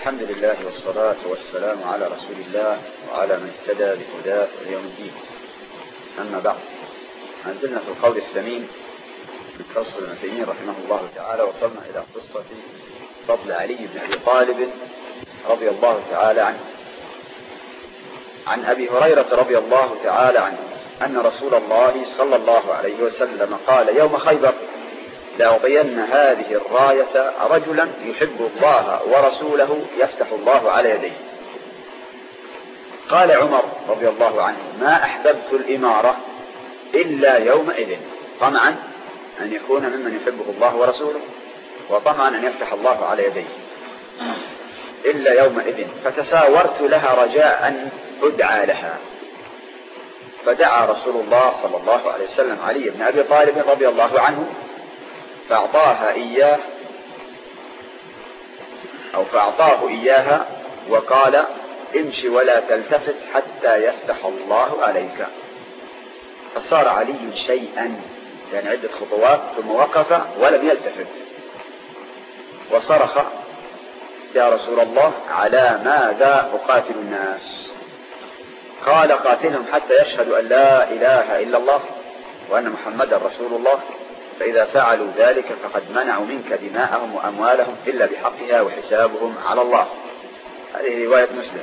الحمد لله والصلاة والسلام على رسول الله وعلى من اهتدى بهداه إلى يوم الدين. أما بعد، ما زلنا في القول الثمين من فصل ابن تيمية رحمه الله تعالى، وصلنا إلى قصة فضل علي بن أبي طالب رضي الله تعالى عنه. عن أبي هريرة رضي الله تعالى عنه أن رسول الله صلى الله عليه وسلم قال يوم خيبر: لأعطين هذه الراية رجلا يحب الله ورسوله يفتح الله على يديه. قال عمر رضي الله عنه: ما أحببت الإمارة إلا يومئذ، طمعا أن يكون ممن يحبه الله ورسوله، وطمعا أن يفتح الله على يديه، إلا يومئذ. فتساورت لها رجاء أن أدعى لها، فدعا رسول الله صلى الله عليه وسلم علي بن أبي طالب رضي الله عنه فأعطاه إياها وقال: امشي ولا تلتفت حتى يفتح الله عليك. فصار علي شيئا، يعني عدة خطوات، ثم وقف ولم يلتفت وصرخ: يا رسول الله، على ماذا أقاتل الناس؟ قال: قاتلهم حتى يشهدوا أن لا إله إلا الله وأن محمدا رسول الله، فإذا فعلوا ذلك فقد منعوا منك دماءهم وأموالهم إلا بحقها وحسابهم على الله. هذه رواية مسلم.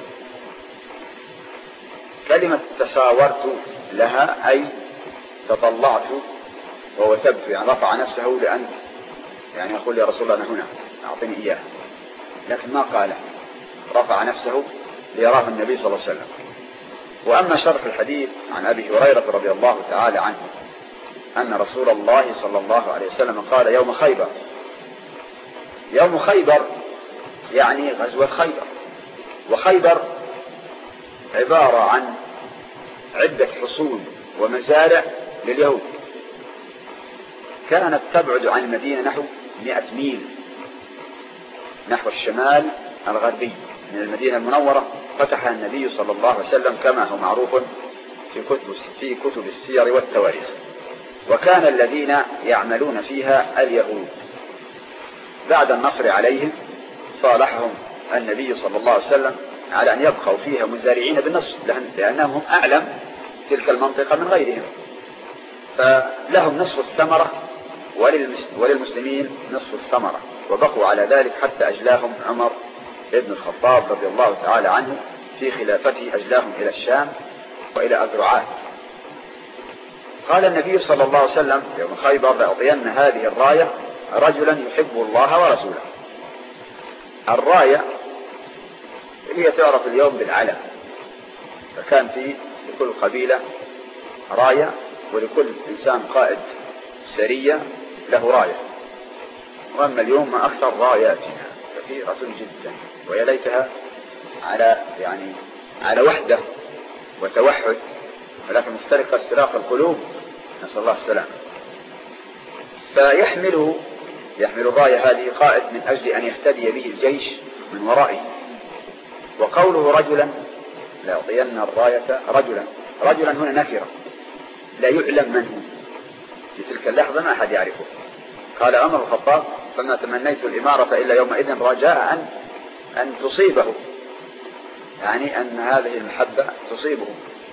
كلمة تساورت لها أي تطلعت ووثبت، يعني رفع نفسه لأن يعني يقول: يا رسول الله أنا هنا، أعطني إياه، لكن ما قال رفع نفسه ليراه النبي صلى الله عليه وسلم. وأما شرح الحديث عن أبي هريرة رضي الله تعالى عنه أن رسول الله صلى الله عليه وسلم قال يوم خيبر. يوم خيبر يعني غزوة خيبر، وخيبر عبارة عن عدة حصون ومزارع لليهود، كانت تبعد عن المدينة نحو 100 ميل نحو الشمال الغربي من المدينة المنورة. فتحها النبي صلى الله عليه وسلم كما هو معروف في كتب السير والتواريخ. وكان الذين يعملون فيها اليهود. بعد النصر عليهم صالحهم النبي صلى الله عليه وسلم على أن يبقوا فيها مزارعين بالنصر، لأنهم أعلم تلك المنطقة من غيرهم، فلهم نصف الثمرة وللمسلمين نصف الثمرة، وبقوا على ذلك حتى أجلاهم عمر ابن الخطاب رضي الله تعالى عنه في خلافته، أجلاهم إلى الشام وإلى أذرعات. قال النبي صلى الله عليه وسلم يوم خيبر: لأعطين هذه الراية رجلا يحب الله ورسوله. الراية هي تعرف اليوم بالعلم، فكان في لكل قبيلة راية، ولكل إنسان قائد سرية له راية. وأما اليوم ما أكثر راياتنا كثيرة جدا، ويا ليتها على وحدة وتوحد، ولكن مفترقة افتراق القلوب، نسأل الله السلام. فيحمل الراية هذه قائد من أجل أن يهتدي به الجيش من ورائه. وقوله رجلا: لا يعطين الراية رجلا هنا نكرة، لا يعلم من هو في تلك اللحظة، ما أحد يعرفه. قال عمر الخطاب: فما تمنيت الإمارة إلا يومئذ رجاء أن تصيبه، يعني أن هذه المحبة تصيبه.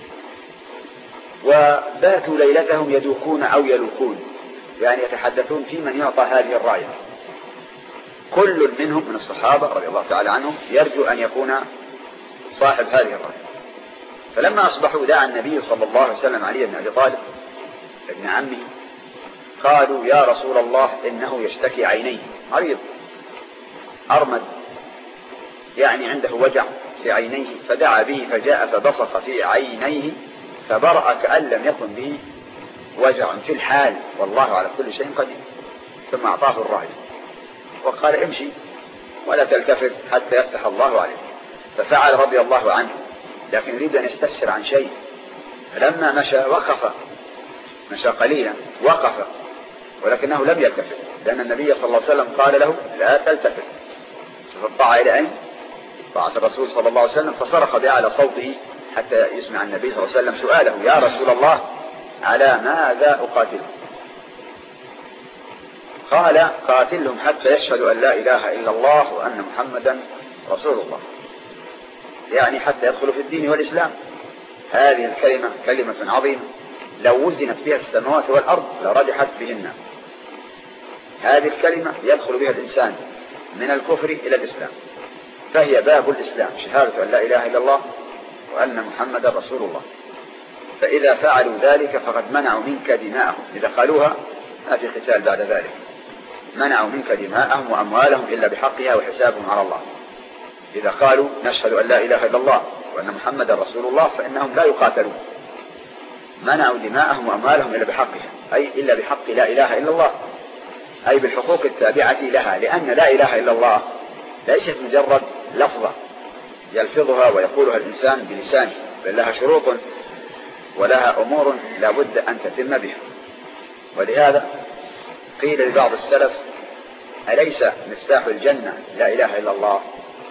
وباتوا ليلتهم يدوكون أو يلوكون، يعني يتحدثون في من يعطى هذه الراية. كل منهم من الصحابة رضي الله تعالى عنهم يرجو أن يكون صاحب هذه الراية. فلما أصبحوا دعا النبي صلى الله عليه وسلم علي بن أبي طالب ابن عمه. قالوا: يا رسول الله، إنه يشتكي عينيه، مريض أرمد، يعني عنده وجع في عينيه. فدعا به فجاء فبصق في عينيه فبرأ كأن لم يكن به وجع في الحال، والله على كل شيء قدير. ثم أعطاه الراية وقال: امشي ولا تلتفت حتى يفتح الله عليك. ففعل رضي الله عنه، لكن يريد أن يستفسر عن شيء. فلما مشى قليلا وقف، ولكنه لم يلتفت، لأن النبي صلى الله عليه وسلم قال له: لا تلتفت. فطاع إلى أين؟ طاعة الرسول صلى الله عليه وسلم، فصرخ بأعلى صوته حتى يسمع النبي صلى الله عليه وسلم سؤاله: يا رسول الله، على ماذا أقاتل؟ قال: قاتلهم حتى يشهدوا أن لا إله إلا الله وأن محمدا رسول الله، يعني حتى يدخلوا في الدين والإسلام. هذه الكلمة كلمة عظيمة، لو وزنت بها السماوات والأرض لرجحت بهن. هذه الكلمة يدخل بها الإنسان من الكفر إلى الإسلام، فهي باب الإسلام، شهادة أن لا إله إلا الله وأن محمد رسول الله. فإذا فعلوا ذلك فقد منعوا منك دماءهم، إذا قالوها ما في قتال بعد ذلك، منعوا منك دماءهم وأموالهم إلا بحقها وحسابهم على الله. إذا قالوا نشهد أن لا إله إلا الله وأن محمد رسول الله فإنهم لا يقاتلون، منعوا دماءهم وأموالهم إلا بحقها، أي إلا بحق لا إله إلا الله، أي بالحقوق التابعة لها، لأن لا إله إلا الله ليست مجرد لفظة يلفظها ويقولها الإنسان بلسانه، بل لها شروط ولها أمور لا بد أن تتم بها. ولهذا قيل لبعض السلف أليس مفتاح الجنة لا إله إلا الله؟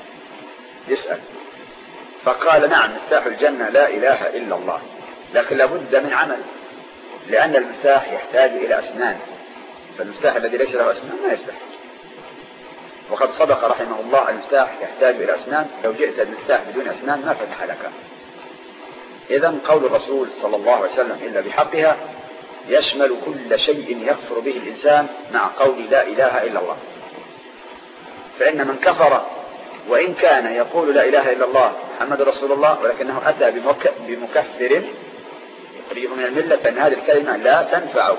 يسأل، فقال نعم مفتاح الجنة لا إله إلا الله، لكن لا بد من عمل، لأن المفتاح يحتاج إلى أسنان، فالمفتاح الذي ليس له أسنان ما يفتح. وقد صدق رحمه الله، المفتاح يحتاج إلى أسنان، لو جئت المفتاح بدون أسنان ما فتح لك. إذن قول الرسول صلى الله عليه وسلم إلا بحقها يشمل كل شيء يكفر به الإنسان مع قول لا إله إلا الله. فإن من كفر وإن كان يقول لا إله إلا الله محمد رسول الله ولكنه أتى بمكفر يخرجه من الملة، فإن هذه الكلمة لا تنفعه.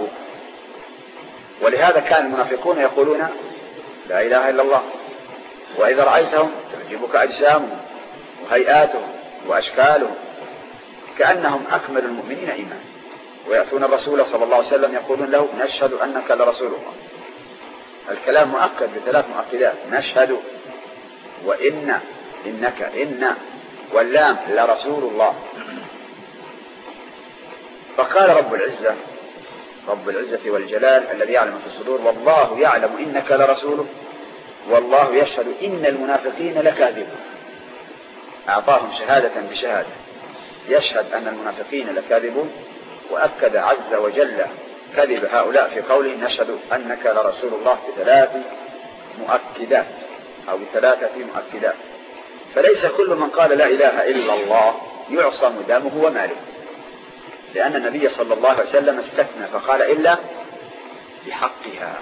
ولهذا كان المنافقون يقولون لا إله إلا الله، وإذا رأيتهم تعجبك أجسامهم وهيئاتهم وأشكالهم كأنهم أكمل المؤمنين إيمانا، ويأتون الرسول صلى الله عليه وسلم يقولون له نشهد أنك لرسول الله. الكلام مؤكد بثلاث مؤكدات، نشهد وإن، إنك إن، واللام لرسول الله. فقال رب العزة والجلال الذي يعلم في الصدور والله يعلم إنك لرسوله والله يشهد إن المنافقين لكاذبون. أعطاهم شهادة بشهادة، يشهد أن المنافقين لكاذبون، وأكد عز وجل كذب هؤلاء في قوله نشهد أنك لرسول الله بثلاث مؤكدات أو بثلاثة مؤكدات. فليس كل من قال لا إله إلا الله يعصم دمه وماله، لأن النبي صلى الله عليه وسلم استثنى فقال إلا بحقها.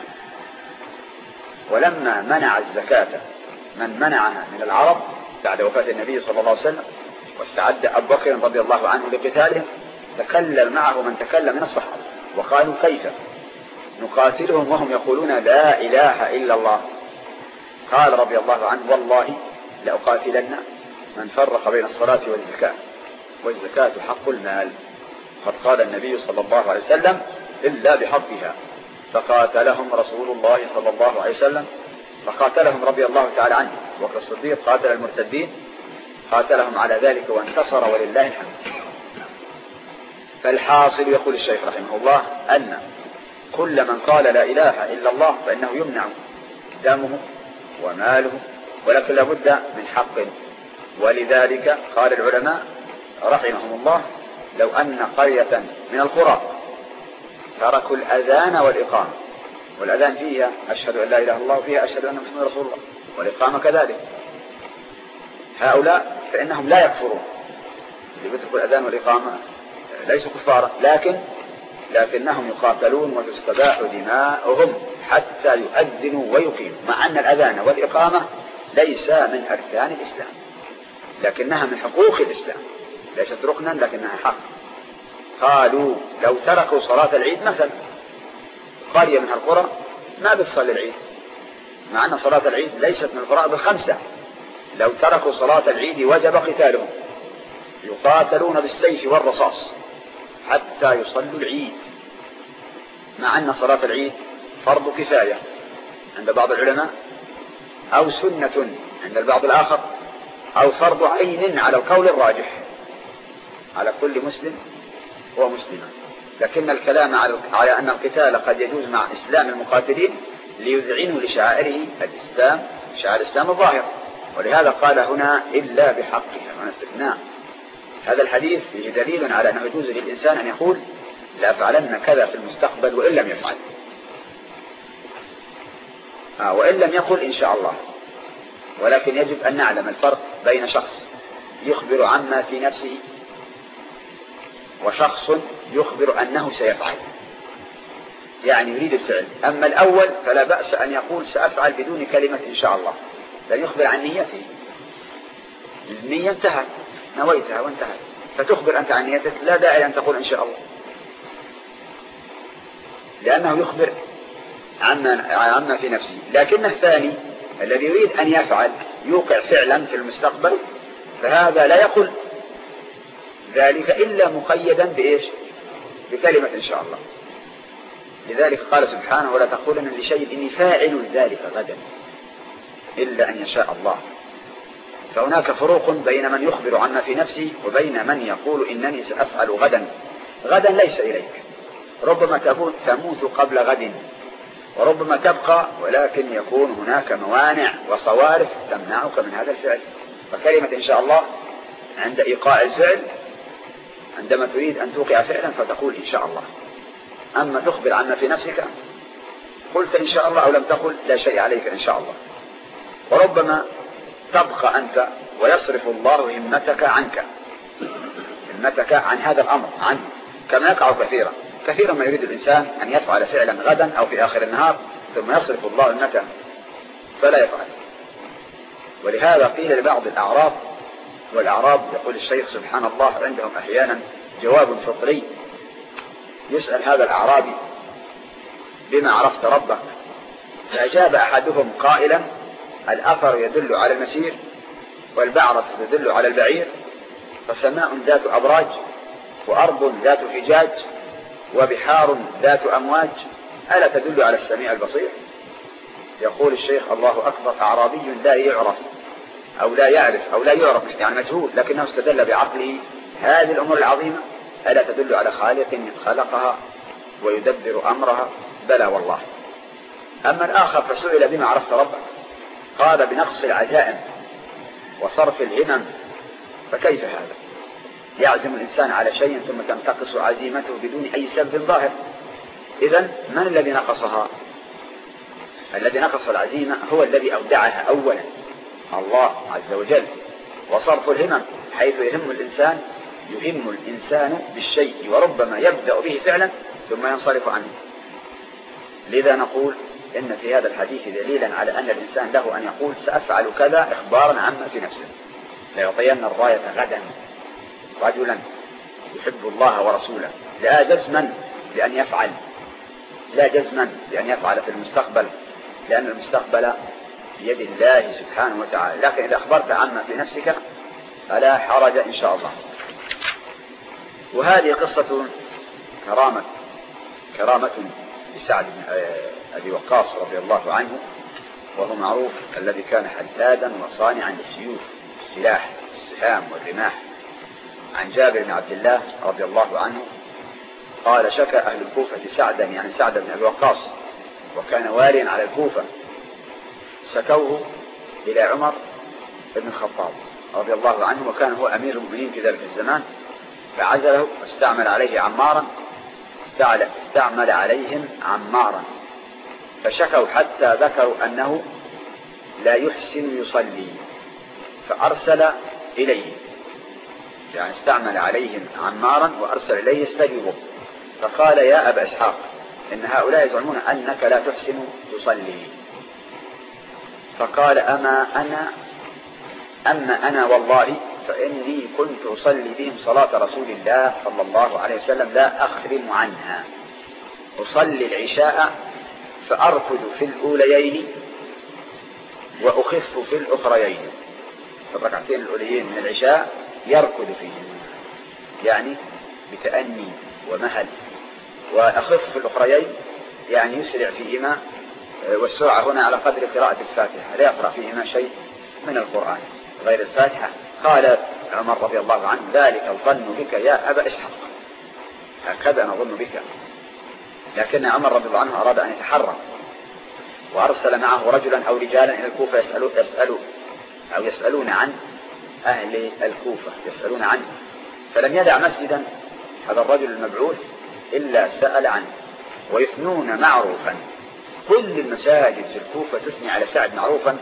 ولما منع الزكاة من منعها من العرب بعد وفاة النبي صلى الله عليه وسلم واستعد أبو بكر رضي الله عنه لقتالهم، تكلم معه من تكلم من الصحابة وقالوا كيف نقاتلهم وهم يقولون لا إله إلا الله؟ قال رضي الله عنه والله لأقاتلن من فرق بين الصلاة والزكاة، والزكاة حق المال. قد قال النبي صلى الله عليه وسلم إلا بحقها، فقاتلهم رسول الله صلى الله عليه وسلم، فقاتلهم رضي الله تعالى عنه. وكالصديق قاتل المرتدين، قاتلهم على ذلك وانتصر ولله الحمد. فالحاصل يقول الشيخ رحمه الله أن كل من قال لا إله إلا الله فإنه يمنع دمه وماله، ولكن لابد من حق. ولذلك قال العلماء رحمهم الله لو أن قرية من القرى تركوا الأذان والإقامة، والأذان فيها أشهد أن لا إله إلا الله وفيها أشهد أن محمد رسول الله، والإقامة كذلك، هؤلاء فإنهم لا يكفرون، اللي يتركوا الأذان والإقامة ليسوا كفارا، لكنهم يقاتلون وتستباح دماؤهم حتى يؤذنوا ويقيموا، مع أن الأذان والإقامة ليس من أركان الإسلام، لكنها من حقوق الإسلام، ليست ركنا لكنها حق. قالوا لو تركوا صلاة العيد مثلا، قرية من القرى ما بتصلي العيد، مع أن صلاة العيد ليست من الفرائض الخمسة، لو تركوا صلاة العيد وجب قتالهم، يقاتلون بالسيف والرصاص حتى يصلوا العيد، مع أن صلاة العيد فرض كفاية عند بعض العلماء، أو سنة عند البعض الآخر، أو فرض عين على القول الراجح على كل مسلم ومسلمة. لكن الكلام على أن القتال قد يجوز مع إسلام المقاتلين ليذعنوا لشعائره الإسلام، شعائر الإسلام الظاهر، ولهذا قال هنا إلا بحقها من استثناء. هذا الحديث فيه دليل على أنه يجوز للإنسان أن يقول لا أفعلن كذا في المستقبل وإن لم يفعل، وإن لم يقل إن شاء الله. ولكن يجب أن نعلم الفرق بين شخص يخبر عما في نفسه وشخص يخبر أنه سيفعل، يعني يريد الفعل. أما الأول فلا بأس أن يقول سأفعل بدون كلمة إن شاء الله، لن يخبر عن نيته، النية انتهت، نويتها وانتهت، فتخبر أنت عن نيتك، لا داعي أن تقول إن شاء الله، لأنه يخبر عما في نفسه. لكن الثاني الذي يريد أن يفعل يوقع فعلا في المستقبل، فهذا لا يقول ذلك إلا مقيدا بإيش؟ بكلمة إن شاء الله. لذلك قال سبحانه ولا تقولن لشيء إني فاعل ذلك غدا إلا أن يشاء الله. فهناك فروق بين من يخبر عما في نفسه وبين من يقول إنني سأفعل غدا. غدا ليس إليك، ربما تموت قبل غد، وربما تبقى، ولكن يكون هناك موانع وصوارف تمنعك من هذا الفعل. فكلمة إن شاء الله عند إيقاع الفعل، عندما تريد أن توقع فعلا فتقول إن شاء الله. أما تخبر عما في نفسك قلت إن شاء الله أو لم تقل لا شيء عليك إن شاء الله. وربما تبقى أنت ويصرف الله همتك عنك، همتك عن هذا الأمر عنه، كما يقع كثيرا ما يريد الإنسان أن يفعل فعلا غدا أو في آخر النهار ثم يصرف الله همته فلا يفعل. ولهذا قيل لبعض الأعراب، والأعراب يقول الشيخ سبحان الله عندهم أحيانا جواب فطري، يسأل هذا الأعرابي بما عرفت ربك؟ فأجاب أحدهم قائلا الأثر يدل على المسير، والبعرة تدل على البعير، فسماء ذات أبراج، وأرض ذات فجاج، وبحار ذات أمواج، ألا تدل على السميع البصير؟ يقول الشيخ الله أكبر، أعرابي لا يعرف أو لا يعرف أو لا يعرف يعني مجهول، لكنه استدل بعقله هذه الأمور العظيمة ألا تدل على خالق خلقها ويدبر أمرها؟ بلى والله. أما الآخر فسئل بما عرفت ربك؟ قال بنقص العزائم وصرف الهمم. فكيف هذا؟ يعزم الإنسان على شيء ثم تنتقص عزيمته بدون أي سبب ظاهر. إذن من الذي نقصها؟ الذي نقص العزيمة هو الذي أودعها أولا، الله عز وجل. وصرف الهمم حيث يهم الإنسان بالشيء وربما يبدأ به فعلا ثم ينصرف عنه. لذا نقول إن في هذا الحديث دليلا على أن الإنسان له أن يقول سأفعل كذا إخبارا عما في نفسه. ليعطين الراية غدا رجلا يحب الله ورسوله، لا جزما بأن يفعل، لا جزما بأن يفعل في المستقبل، لأن المستقبل بيد الله سبحانه وتعالى. لكن إذا أخبرت عما في نفسك فلا حرج إن شاء الله. وهذه قصة كرامة لسعد بن أبي وقاص رضي الله عنه، وهو معروف الذي كان حدادا وصانعا للسيوف، السلاح، السهام والرماح. عن جابر بن عبد الله رضي الله عنه قال شكى أهل الكوفة سعدا، يعني سعد بن أبي وقاص، وكان واليا على الكوفة، شكوه إلى عمر بن الخطاب رضي الله عنه، وكان هو أمير المؤمنين في ذلك الزمان، فعزله واستعمل عليهم عمارا، فشكوا حتى ذكروا أنه لا يحسن يصلي، فأرسل إليه، يعني استعمل عليهم عمارا وأرسل إليه يستجيبه، فقال يا أبا إسحاق إن هؤلاء يزعمون أنك لا تحسن تصلي. فقال أما أنا والله فإني كنت أصلي بهم صلاة رسول الله صلى الله عليه وسلم لا أخرم عنها، أصلي العشاء فأركض في الأوليين وأخف في الأخريين، في الركعتين الأوليين من العشاء يركض فيهم، يعني بتأني ومهل، وأخف في الأخريين يعني يسرع فيهما، والسرعة هنا على قدر قراءة الفاتحة، لا يقرأ فيهما شيء من القرآن غير الفاتحة. قال عمر رضي الله عنه ذلك الظن بك يا أبا إسحاق، هكذا نظن بك. لكن عمر رضي الله عنه أراد أن يتحرى، وأرسل معه رجلا أو رجالا إلى الكوفة يسألون عن أهل الكوفة، يسألون عنه، فلم يدع مسجدا هذا الرجل المبعوث إلا سأل عنه، ويثنون معروفا، كل المساجد في الكوفة تثني على سعد معروفا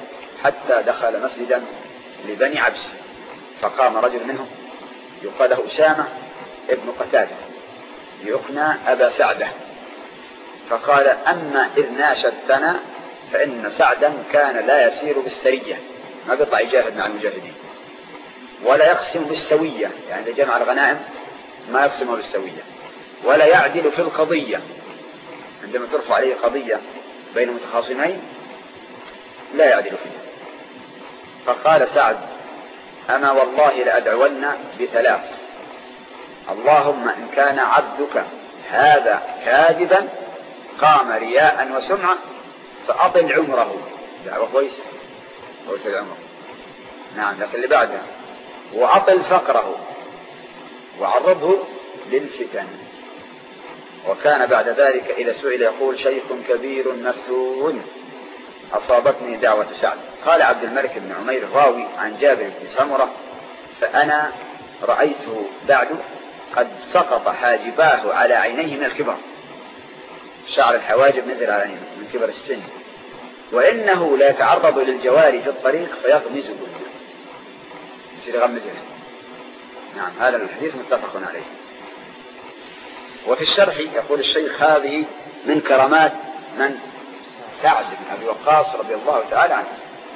حتى دخل مسجدا لبني عبس، فقام رجل منهم يقال له أسامة ابن قتادة يقنى أبا سعدة، فقال: أما إذ ناشدتنا فإن سعدا كان لا يسير بالسرية، ما بيطلع يجاهد مع المجاهدين، ولا يقسم بالسوية، يعني إذا جمع الغنائم ما يقسمه بالسوية، ولا يعدل في القضية، عندما ترفع عليه قضية بين متخاصمين لا يعدل فيها. فقال سعد: أما والله لأدعون بثلاث: اللهم إن كان عبدك هذا كاذبا قام رياء وسمعة فأطل عمره. دعوة كويس وأطل عمره، نعم، لكن اللي بعدها: وأطل فقره وعرضه للفتن. وكان بعد ذلك إذا سئل يقول: شيخ كبير مفتون أصابتني دعوة سعد. قال عبد الملك بن عمير الراوي عن جابر بن سمرة: فأنا رأيته بعد قد سقط حاجباه على عينيه من الكبر، شعر الحواجب نزل على عينيه من كبر السن، وإنه لا يتعرض للجواري في الطريق فيغمزه، يصير يغمزه. نعم، هذا الحديث متفق عليه. وفي الشرح يقول الشيخ: هذه من كرامات من؟ سعد بن أبي وقاص رضي الله تعالى عنه.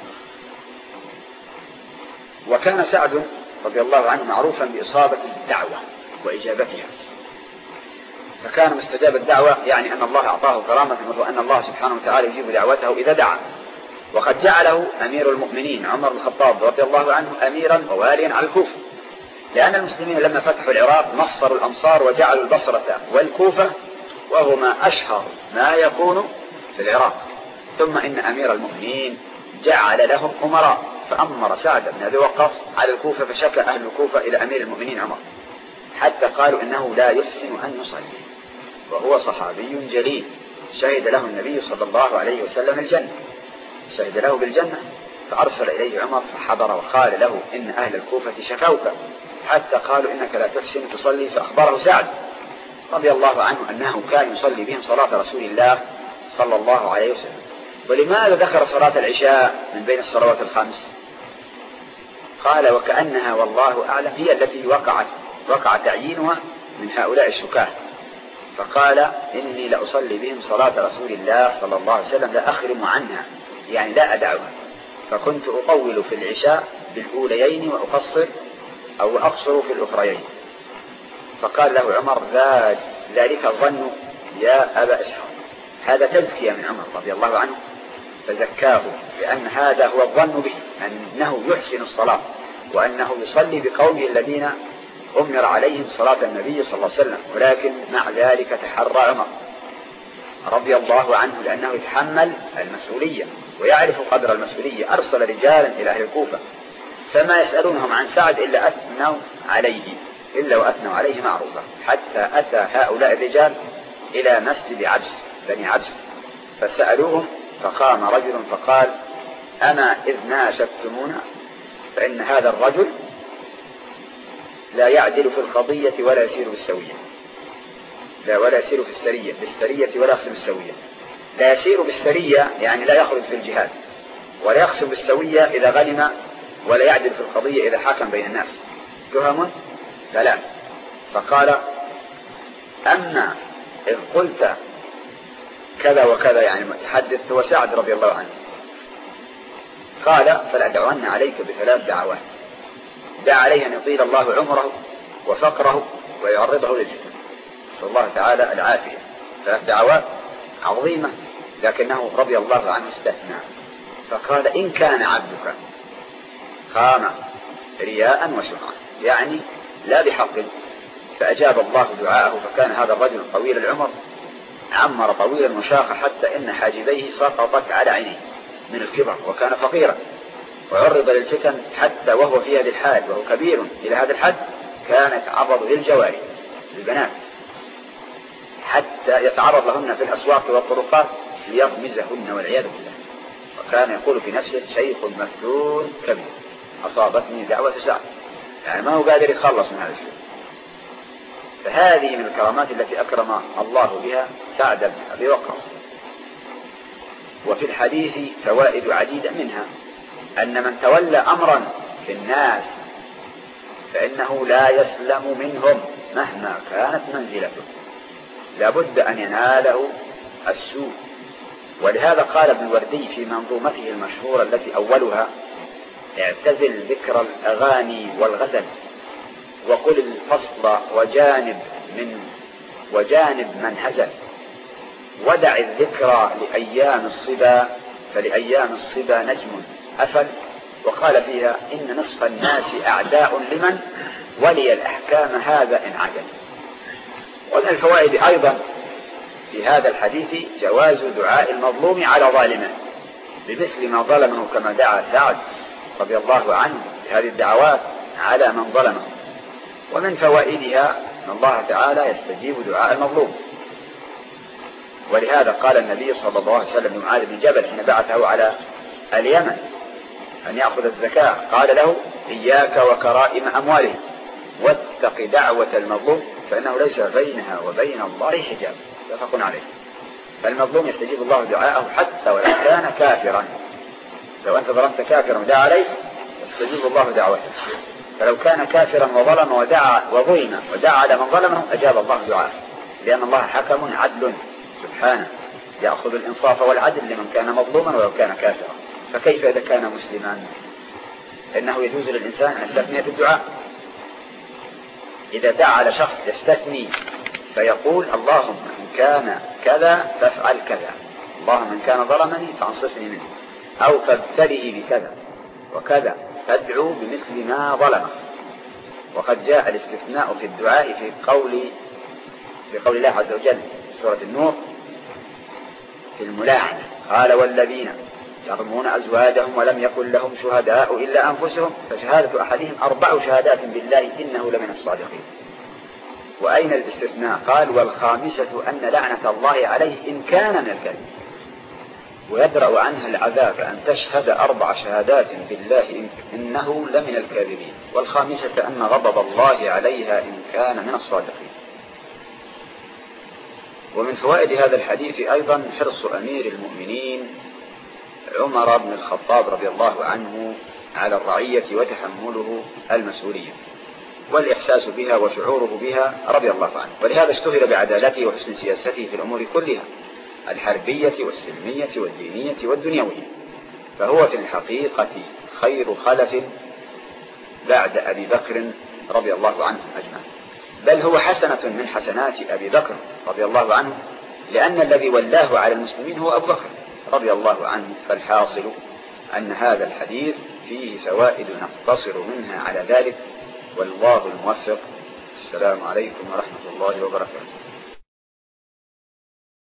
وكان سعد رضي الله عنه معروفا بإصابة الدعوة وإجابتها، فكان مستجاب الدعوة، يعني أن الله أعطاه كرامة وأن الله سبحانه وتعالى يجيب دعوته إذا دعا. وقد جعله أمير المؤمنين عمر بن الخطاب رضي الله عنه أميرا وواليا على الكوفة، لأن المسلمين لما فتحوا العراق نصروا الأمصار وجعلوا البصرة والكوفة وهما أشهر ما يكون في العراق. ثم إن أمير المؤمنين جعل لهم أمراء، فأمر سعد بن أبي وقاص على الكوفة، فشكى أهل الكوفة إلى أمير المؤمنين عمر، حتى قالوا إنه لا يحسن أن يصلي، وهو صحابي جليل شهد له النبي صلى الله عليه وسلم الجنة، شهد له بالجنة. فأرسل إليه عمر فحضر وقال له: إن أهل الكوفة شكوك حتى قالوا إنك لا تحسن تصلي. فأخبره سعد رضي الله عنه أنه كان يصلي بهم صلاة رسول الله صلى الله عليه وسلم. ولماذا ذكر صلاة العشاء من بين الصلوات الخمس؟ قال: وكأنها والله أعلم هي التي وقع تعيينها من هؤلاء الشكاه. فقال: إني لأصلي بهم صلاة رسول الله صلى الله عليه وسلم لا أخرم عنها، يعني لا أدعوها، فكنت أطول في العشاء بالأوليين وأقصر أو أقصر في الأخريين. فقال له عمر: ذلك الظن يا أبا إسحاق. هذا تزكية من عمر رضي الله عنه، فزكاه بأن هذا هو الظن به، أنه يحسن الصلاة وأنه يصلي بقومه الذين أمر عليهم صلاة النبي صلى الله عليه وسلم. ولكن مع ذلك تحرى عمر رضي الله عنه لأنه يتحمل المسؤولية ويعرف قدر المسؤولية. أرسل رجالا إلى أهل الكوفة فما يسألونهم عن سعد إلا وأثنوا عليه معروفا، حتى أتى هؤلاء الرجال إلى مسجد بني عبس فسألوهم، فقام رجل فقال: أما إذ ناشدتمونا فإن هذا الرجل لا يعدل في القضية ولا يسير بالسوية، ولا يسير في السرية ولا يقسم بالسوية. لا يسير بالسرية يعني لا يخرج في الجهاد، ولا يقسم بالسوية إذا غنم، ولا يعدل في القضية إذا حكم بين الناس. تهم ثلاث. فقال: أما إذ قلت كذا وكذا، يعني تحدث هو سعد رضي الله عنه، قال: فلأدعون عليك بثلاث دعوات دعا عليه أن يطيل الله عمره وفقره ويعرضه للفتن، نسأل الله تعالى العافية. ثلاث دعوات عظيمة، لكنه رضي الله عنه استثنى فقال: إن كان عبدك قام رياء وسمعة، يعني لا بحق. فأجاب الله دعاءه، فكان هذا الرجل طويل العمر عمر طويلا وشاق حتى إن حاجبيه سقطت على عينيه من الكبر، وكان فقيرا وعرض للفتن حتى وهو في هذه الحال وهو كبير إلى هذا الحد كان يتعرض للجواري للبنات حتى يتعرض لهن في الأسواق والطرقات ليغمزهن والعياذ بالله. وكان يقول في نفسه: شيخ مفتون كبير أصابتني دعوة سعد، يعني ما هو قادر يتخلص من هذا الشيء. فهذه من الكرامات التي أكرم الله بها سعد بن أبي وقاص. وفي الحديث فوائد عديدة، منها أن من تولى أمرا في الناس فإنه لا يسلم منهم مهما كانت منزلته، لابد أن يناله السوء. ولهذا قال ابن الوردي في منظومته المشهورة التي أولها: اعتزل ذكر الأغاني والغزل، وقل الفصل وجانب من هزل، ودع الذكرى لأيام الصبا، فلأيام الصبا نجم أفل. وقال فيها: إن نصف الناس أعداء لمن ولي الأحكام هذا إن عجل. ومن الفوائد أيضا في هذا الحديث جواز دعاء المظلوم على ظالمه بمثل ما ظلمه، كما دعا سعد رضي الله عنه بهذه الدعوات على من ظلمه. ومن فوائدها أن الله تعالى يستجيب دعاء المظلوم، ولهذا قال النبي صلى الله عليه وسلم لمعاذ بن جبل حين بعثه على اليمن أن يأخذ الزكاة، قال له: إياك وكرائم أموالهم واتق دعوة المظلوم فإنه ليس بينها وبين الله حجاب. متفق عليه. فالمظلوم يستجيب الله دعاءه حتى ولو كان كافرا. لو أنت ظلمت كافرا ودعا عليه يستجيب الله دعوته، فلو كان كافرا وظلم وظلم ودعا على من ظلمه أجاب الله دعاءه، لأن الله حكم عدل سبحانه يأخذ الإنصاف والعدل لمن كان مظلوما ولو كان كافرا. فكيف إذا كان مسلما؟ إنه يجوز للإنسان أن يستثني في الدعاء. إذا دعا على شخص يستثني فيقول: اللهم إن كان كذا فافعل كذا، اللهم إن كان ظلمني فانصفني منه، أو فابتلئي بكذا وكذا، فادعو بمثل ما ظلمه. وقد جاء الاستثناء في الدعاء في قول الله عز وجل في سورة النور في الملاعنة: قال: والذين يرمون أزواجهم ولم يكن لهم شهداء إلا أنفسهم فشهادة أحدهم 4 شهادات بالله إنه لمن الصادقين. وأين الاستثناء؟ قال: والخامسة أن لعنة الله عليه إن كان من الكاذبين، ويدرأ عنها العذاب أن تشهد 4 شهادات بالله إنه لمن الكاذبين، والخامسة أن غضب الله عليها إن كان من الصادقين. ومن فوائد هذا الحديث أيضا حرص أمير المؤمنين عمر بن الخطاب رضي الله عنه على الرعية وتحمله المسؤولية والإحساس بها وشعوره بها رضي الله عنه. ولهذا اشتهر بعدالته وحسن سياسته في الأمور كلها، الحربية والسلمية والدينية والدنيوية. فهو في الحقيقة خير خلف بعد أبي بكر رضي الله عنه أجمعين، بل هو حسنة من حسنات أبي بكر رضي الله عنه، لأن الذي ولاه على المسلمين هو أبو بكر رضي الله عنه. فالحاصل أن هذا الحديث فيه فوائد نقتصر منها على ذلك، والله الموفق. السلام عليكم ورحمة الله وبركاته.